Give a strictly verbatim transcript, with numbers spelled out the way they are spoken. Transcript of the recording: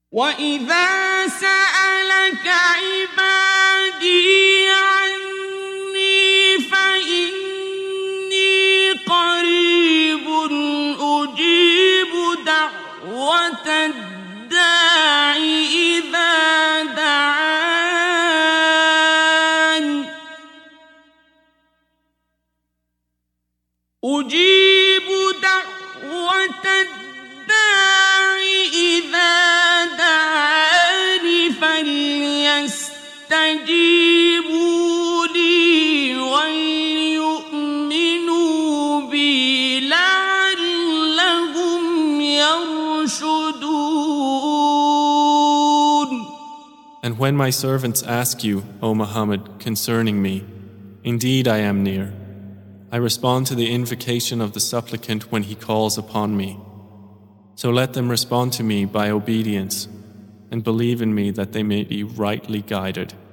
وَإِذَا سَأَلَكَ عِبَادِي عَنِّي فَإِنِّي قَرِيبٌ أُجِيبُ دَعْوَةَ الدَّاعِ إِذَا دَعَانِ أُجِيبُ دَعْوَةَ الدَّاعِ إِذَا دَعَانِ فَلْيَسْتَجِيبُوا لِي وَلْيُؤْمِنُوا بِي لَعَلَّهُمْ يَرْشُدُونَ. And when my servants ask you, O Muhammad, concerning me, indeed I am near. I respond to the invocation of the supplicant when he calls upon me. So let them respond to me by obedience and believe in me that they may be rightly guided.